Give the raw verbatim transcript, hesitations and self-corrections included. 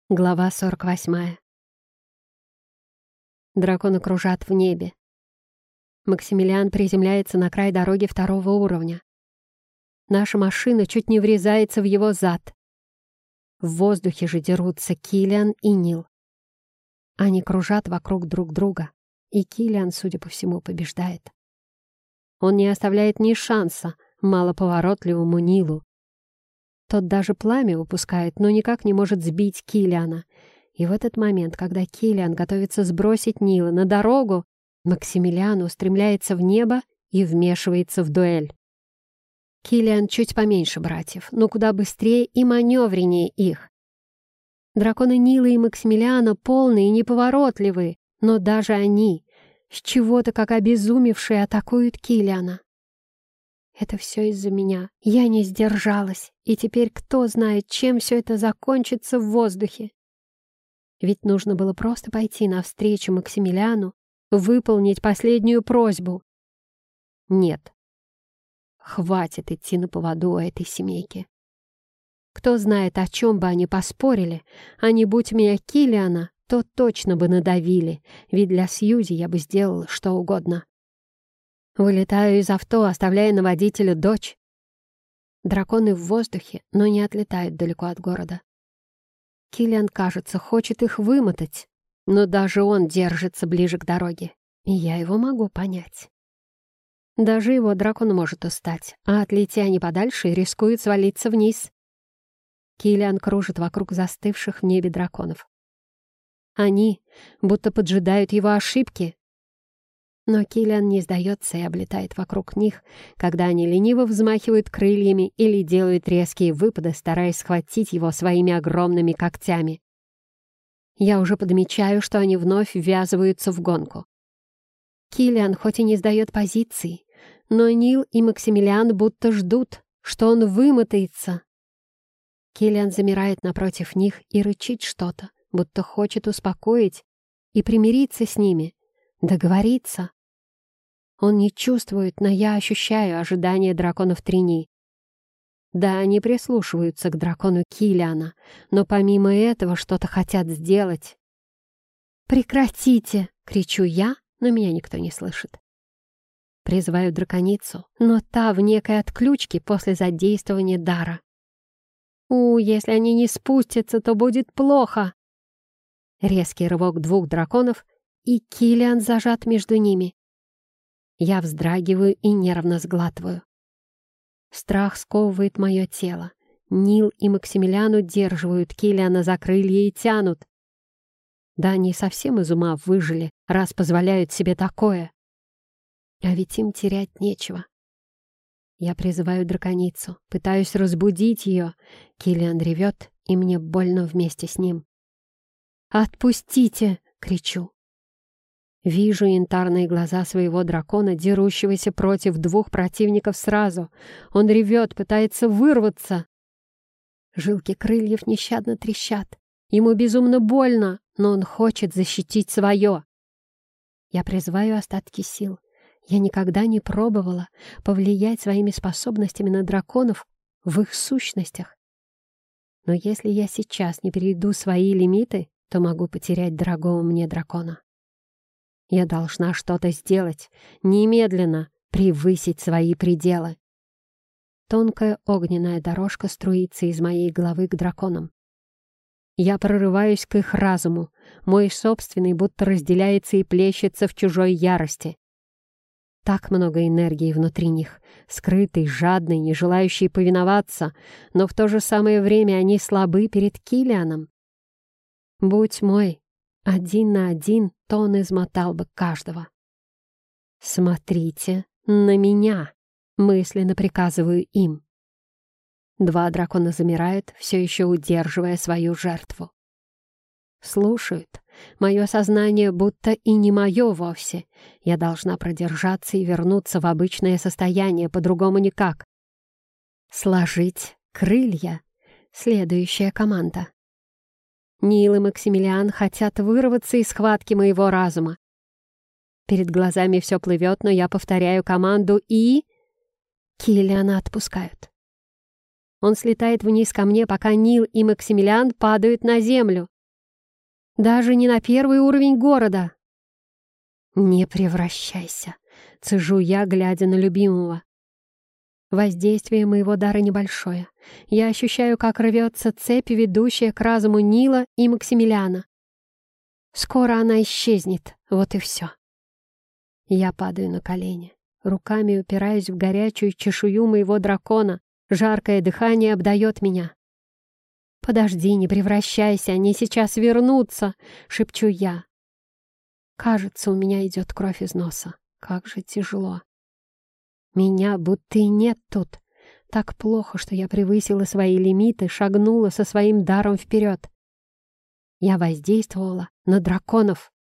Глава сорок восьмая. Драконы кружат в небе. Максимилиан приземляется на край дороги второго уровня. Наша машина чуть не врезается в его зад. В воздухе же дерутся Киллиан и Нил. Они кружат вокруг друг друга, и Киллиан, судя по всему, побеждает. Он не оставляет ни шанса малоповоротливому Нилу. Тот даже пламя выпускает, но никак не может сбить Киллиана. И в этот момент, когда Киллиан готовится сбросить Нила на дорогу, Максимилиан устремляется в небо и вмешивается в дуэль. Киллиан чуть поменьше братьев, но куда быстрее и маневреннее их. Драконы Нила и Максимилиана полные и неповоротливые, но даже они, с чего-то как обезумевшие, атакуют Киллиана. Это все из-за меня. Я не сдержалась, и теперь кто знает, чем все это закончится в воздухе. Ведь нужно было просто пойти навстречу Максимилиану, выполнить последнюю просьбу. Нет. Хватит идти на поводу у этой семейки. Кто знает, о чем бы они поспорили, а не будь меня Киллиана, то точно бы надавили, ведь для Сьюзи я бы сделала что угодно. Вылетаю из авто, оставляя на водителя дочь. Драконы в воздухе, но не отлетают далеко от города. Киллиан, кажется, хочет их вымотать, но даже он держится ближе к дороге, и я его могу понять. Даже его дракон может устать, а отлетя они подальше, рискует свалиться вниз. Киллиан кружит вокруг застывших в небе драконов. Они будто поджидают его ошибки. Но Киллиан не сдается и облетает вокруг них, когда они лениво взмахивают крыльями или делают резкие выпады, стараясь схватить его своими огромными когтями. Я уже подмечаю, что они вновь ввязываются в гонку. Киллиан хоть и не сдает позиции, но Нил и Максимилиан будто ждут, что он вымотается. Киллиан замирает напротив них и рычит что-то, будто хочет успокоить и примириться с ними, договориться. Он не чувствует, но я ощущаю ожидание драконов Трини. Да, они прислушиваются к дракону Киллиана, но помимо этого что-то хотят сделать. «Прекратите!» — кричу я, но меня никто не слышит. Призываю драконицу, но та в некой отключке после задействования дара. «У, если они не спустятся, то будет плохо!» Резкий рывок двух драконов, и Киллиан зажат между ними. Я вздрагиваю и нервно сглатываю. Страх сковывает мое тело. Нил и Максимилиан удерживают Киллиана за крылья и тянут. Да они совсем из ума выжили, раз позволяют себе такое. А ведь им терять нечего. Я призываю драконицу, пытаюсь разбудить ее. Киллиан ревет, и мне больно вместе с ним. «Отпустите!» — кричу. Вижу янтарные глаза своего дракона, дерущегося против двух противников сразу. Он ревет, пытается вырваться. Жилки крыльев нещадно трещат. Ему безумно больно, но он хочет защитить свое. Я призываю остатки сил. Я никогда не пробовала повлиять своими способностями на драконов в их сущностях. Но если я сейчас не перейду свои лимиты, то могу потерять дорогого мне дракона. Я должна что-то сделать, немедленно превысить свои пределы. Тонкая огненная дорожка струится из моей головы к драконам. Я прорываюсь к их разуму, мой собственный будто разделяется и плещется в чужой ярости. Так много энергии внутри них, скрытой, жадной, не желающей повиноваться, но в то же самое время они слабы перед Киллианом. Будь мой один на один, то он измотал бы каждого. «Смотрите на меня!» — мысленно приказываю им. Два дракона замирают, все еще удерживая свою жертву. Слушают. Мое сознание будто и не мое вовсе. Я должна продержаться и вернуться в обычное состояние, по-другому никак. Сложить крылья. Следующая команда. Нил и Максимилиан хотят вырваться из схватки моего разума. Перед глазами все плывет, но я повторяю команду и... Киллиана отпускают. Он слетает вниз ко мне, пока Нил и Максимилиан падают на землю. Даже не на первый уровень города. «Не превращайся», — цежу я, глядя на любимого. Воздействие моего дара небольшое. Я ощущаю, как рвется цепь, ведущая к разуму Нила и Максимилиана. Скоро она исчезнет, вот и все. Я падаю на колени, руками упираюсь в горячую чешую моего дракона. Жаркое дыхание обдает меня. «Подожди, не превращайся, они сейчас вернутся», — шепчу я. Кажется, у меня идет кровь из носа. Как же тяжело. Меня будто и нет тут. Так плохо, что я превысила свои лимиты, шагнула со своим даром вперед. Я воздействовала на драконов.